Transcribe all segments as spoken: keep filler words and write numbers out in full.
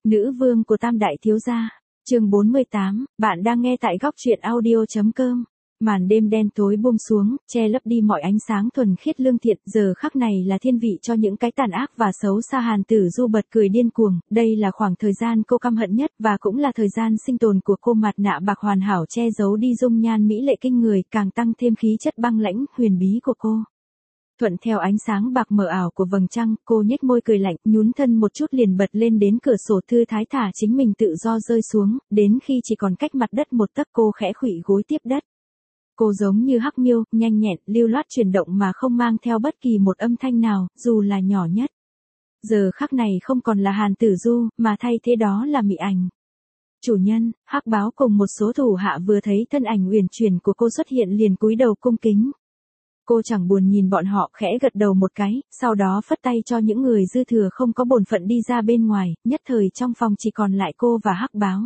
Nữ vương của Tam Đại Thiếu Gia, chương bốn mươi tám, bạn đang nghe tại góc truyện audio.com. Màn đêm đen tối buông xuống, che lấp đi mọi ánh sáng thuần khiết lương thiện, giờ khắc này là thiên vị cho những cái tàn ác và xấu xa. Hàn Tử Du bật cười điên cuồng, đây là khoảng thời gian cô căm hận nhất và cũng là thời gian sinh tồn của cô. Mặt nạ bạc hoàn hảo che giấu đi dung nhan mỹ lệ kinh người, càng tăng thêm khí chất băng lãnh, huyền bí của cô. Thuận theo ánh sáng bạc mờ ảo của vầng trăng, cô nhếch môi cười lạnh, nhún thân một chút liền bật lên đến cửa sổ, thư thái thả chính mình tự do rơi xuống, đến khi chỉ còn cách mặt đất một tấc cô khẽ khuỵu gối tiếp đất. Cô giống như hắc miêu, nhanh nhẹn, lưu loát chuyển động mà không mang theo bất kỳ một âm thanh nào, dù là nhỏ nhất. Giờ khắc này không còn là Hàn Tử Du, mà thay thế đó là Mị Ảnh. Chủ nhân, Hắc Báo cùng một số thủ hạ vừa thấy thân ảnh uyển chuyển của cô xuất hiện liền cúi đầu cung kính. Cô chẳng buồn nhìn bọn họ, khẽ gật đầu một cái, sau đó phất tay cho những người dư thừa không có bổn phận đi ra bên ngoài, nhất thời trong phòng chỉ còn lại cô và Hắc Báo.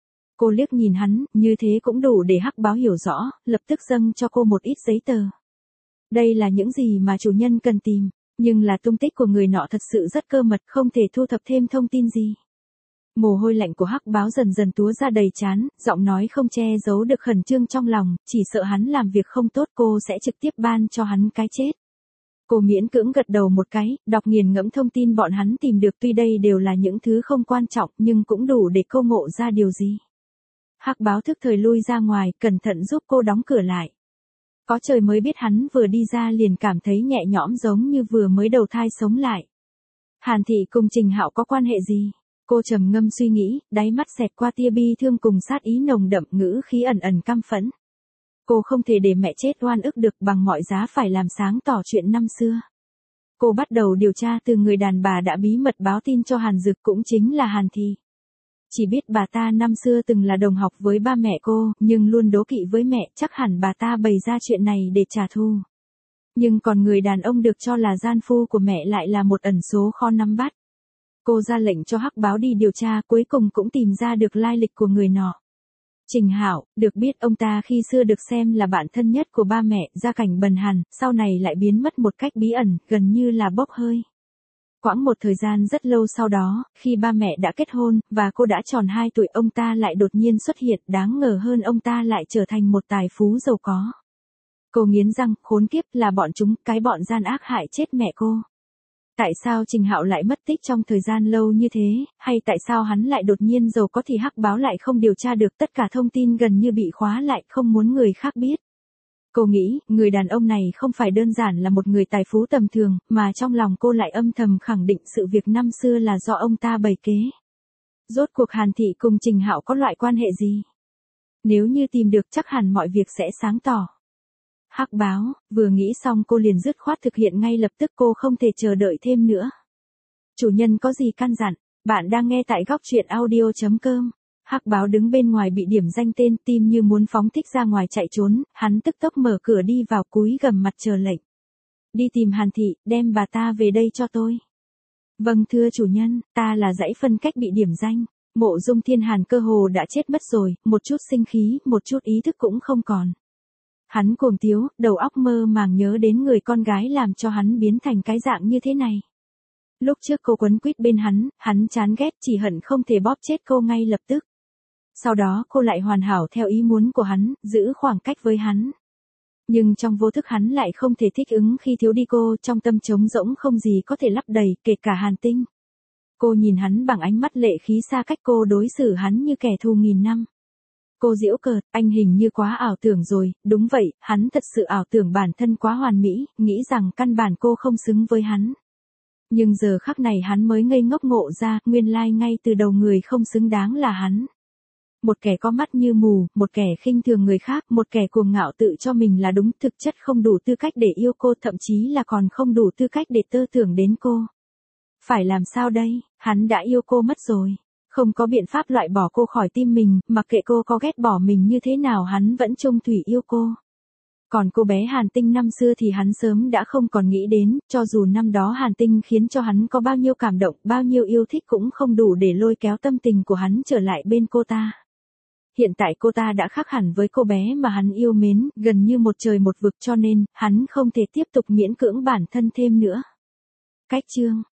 Cô liếc nhìn hắn, như thế cũng đủ để Hắc Báo hiểu rõ, lập tức dâng cho cô một ít giấy tờ. Đây là những gì mà chủ nhân cần tìm, nhưng là tung tích của người nọ thật sự rất cơ mật, không thể thu thập thêm thông tin gì. Mồ hôi lạnh của Hắc Báo dần dần túa ra đầy trán, giọng nói không che giấu được khẩn trương trong lòng, chỉ sợ hắn làm việc không tốt cô sẽ trực tiếp ban cho hắn cái chết. Cô miễn cưỡng gật đầu một cái, đọc nghiền ngẫm thông tin bọn hắn tìm được, tuy đây đều là những thứ không quan trọng nhưng cũng đủ để cô ngộ ra điều gì. Hắc Báo thức thời lui ra ngoài, cẩn thận giúp cô đóng cửa lại. Có trời mới biết hắn vừa đi ra liền cảm thấy nhẹ nhõm giống như vừa mới đầu thai sống lại. Hàn Thị cùng Trình Hạo có quan hệ gì? Cô trầm ngâm suy nghĩ, đáy mắt xẹt qua tia bi thương cùng sát ý nồng đậm, ngữ khí ẩn ẩn căm phẫn. Cô không thể để mẹ chết oan ức được, bằng mọi giá phải làm sáng tỏ chuyện năm xưa. Cô bắt đầu điều tra từ người đàn bà đã bí mật báo tin cho Hàn Dực, cũng chính là Hàn Thị. Chỉ biết bà ta năm xưa từng là đồng học với ba mẹ cô, nhưng luôn đố kỵ với mẹ, chắc hẳn bà ta bày ra chuyện này để trả thù. Nhưng còn người đàn ông được cho là gian phu của mẹ lại là một ẩn số khó nắm bắt. Cô ra lệnh cho Hắc Báo đi điều tra, cuối cùng cũng tìm ra được lai lịch của người nọ. Trình Hạo, được biết ông ta khi xưa được xem là bạn thân nhất của ba mẹ, gia cảnh bần hàn, sau này lại biến mất một cách bí ẩn, gần như là bốc hơi. Quãng một thời gian rất lâu sau đó, khi ba mẹ đã kết hôn, và cô đã tròn hai tuổi, ông ta lại đột nhiên xuất hiện, đáng ngờ hơn ông ta lại trở thành một tài phú giàu có. Cô nghiến răng, khốn kiếp, là bọn chúng, cái bọn gian ác hại chết mẹ cô. Tại sao Trình Hạo lại mất tích trong thời gian lâu như thế, hay tại sao hắn lại đột nhiên giàu có thì Hắc Báo lại không điều tra được, tất cả thông tin gần như bị khóa lại, không muốn người khác biết. Cô nghĩ, người đàn ông này không phải đơn giản là một người tài phú tầm thường, mà trong lòng cô lại âm thầm khẳng định sự việc năm xưa là do ông ta bày kế. Rốt cuộc Hàn Thị cùng Trình Hạo có loại quan hệ gì? Nếu như tìm được chắc hẳn mọi việc sẽ sáng tỏ. Hắc Báo, vừa nghĩ xong cô liền dứt khoát thực hiện ngay lập tức, cô không thể chờ đợi thêm nữa. Chủ nhân có gì căn dặn, bạn đang nghe tại góc truyện audio.com. Hắc Báo đứng bên ngoài bị điểm danh tên, tim như muốn phóng thích ra ngoài chạy trốn, hắn tức tốc mở cửa đi vào, cúi gằm mặt chờ lệnh. Đi tìm Hàn Thị, đem bà ta về đây cho tôi. Vâng thưa chủ nhân, ta là dãy phân cách bị điểm danh. Mộ Dung Thiên Hàn cơ hồ đã chết mất rồi, một chút sinh khí, một chút ý thức cũng không còn. Hắn cuồng tiếu, đầu óc mơ màng nhớ đến người con gái làm cho hắn biến thành cái dạng như thế này. Lúc trước cô quấn quýt bên hắn, hắn chán ghét, chỉ hận không thể bóp chết cô ngay lập tức. Sau đó cô lại hoàn hảo theo ý muốn của hắn, giữ khoảng cách với hắn. Nhưng trong vô thức hắn lại không thể thích ứng khi thiếu đi cô, trong tâm trống rỗng không gì có thể lấp đầy, kể cả Hàn Tinh. Cô nhìn hắn bằng ánh mắt lệ khí, xa cách, cô đối xử hắn như kẻ thù nghìn năm. Cô giễu cợt, anh hình như quá ảo tưởng rồi, đúng vậy, hắn thật sự ảo tưởng bản thân quá hoàn mỹ, nghĩ rằng căn bản cô không xứng với hắn. Nhưng giờ khắc này hắn mới ngây ngốc ngộ ra, nguyên lai ngay từ đầu người không xứng đáng là hắn. Một kẻ có mắt như mù, một kẻ khinh thường người khác, một kẻ cuồng ngạo tự cho mình là đúng, thực chất không đủ tư cách để yêu cô, thậm chí là còn không đủ tư cách để tơ tưởng đến cô. Phải làm sao đây, hắn đã yêu cô mất rồi. Không có biện pháp loại bỏ cô khỏi tim mình, mặc kệ cô có ghét bỏ mình như thế nào hắn vẫn chung thủy yêu cô. Còn cô bé Hàn Tinh năm xưa thì hắn sớm đã không còn nghĩ đến, cho dù năm đó Hàn Tinh khiến cho hắn có bao nhiêu cảm động, bao nhiêu yêu thích cũng không đủ để lôi kéo tâm tình của hắn trở lại bên cô ta. Hiện tại cô ta đã khác hẳn với cô bé mà hắn yêu mến, gần như một trời một vực, cho nên, hắn không thể tiếp tục miễn cưỡng bản thân thêm nữa. Cách chương